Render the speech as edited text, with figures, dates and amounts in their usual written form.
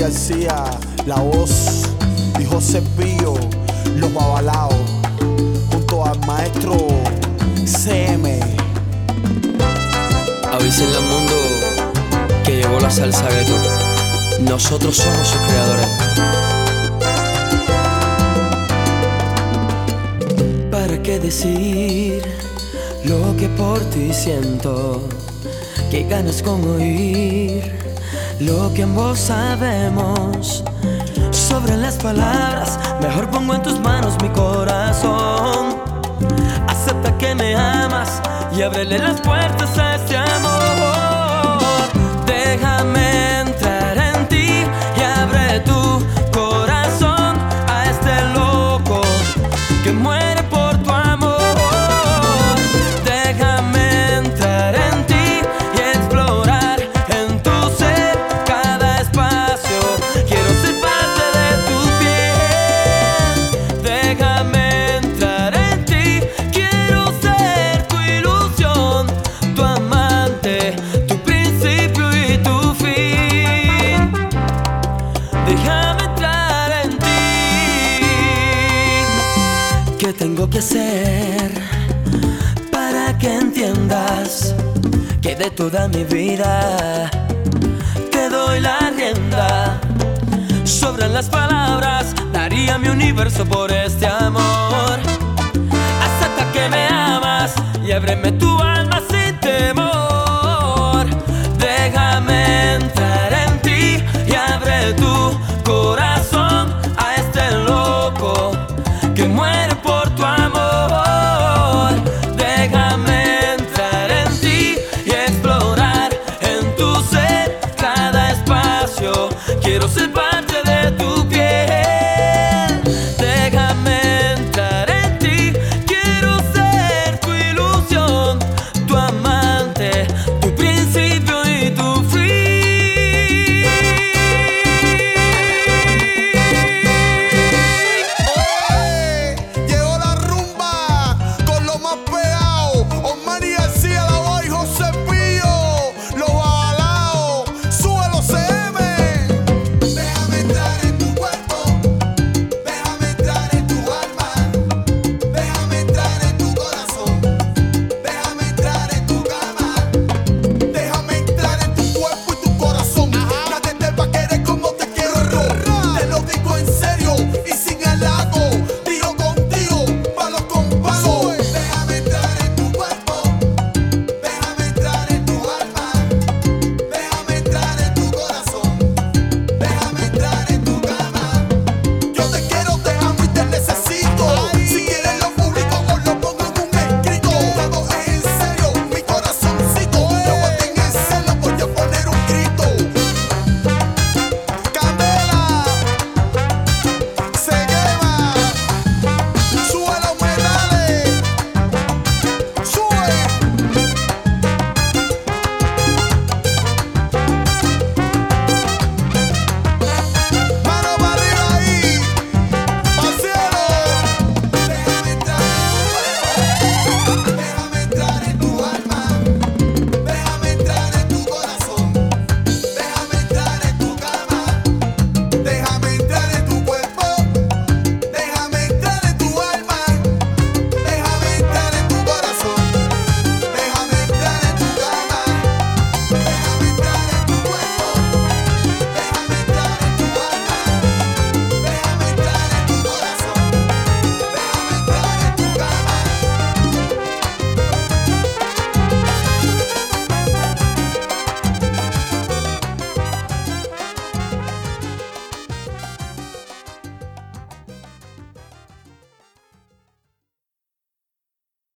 García, la voz y José Pío, los babalaos, junto al maestro CM. Avísenle al mundo que llegó la salsa gueto. Nosotros somos sus creadores. ¿Para qué decir lo que por ti siento? ¿Qué ganas con oír lo que ambos sabemos? Sobre las palabras, mejor pongo en tus manos mi corazón. Acepta que me amas y ábrele las puertas a este amor. Déjame entrar en ti y abre tu corazón a este loco que muere por tu amor. Déjame entrar en ti y explorar en tu ser cada espacio. Quiero ser parte de tu piel. Déjame entrar en ti. Quiero ser tu ilusión, tu amante, tu principio y tu fin. Déjame entrar en ti. ¿Qué tengo que hacer para que entiendas que de toda mi vida te doy la rienda? Sobran las palabras, daría mi universo por este amor. Acepta que me amas y ábreme tu alma.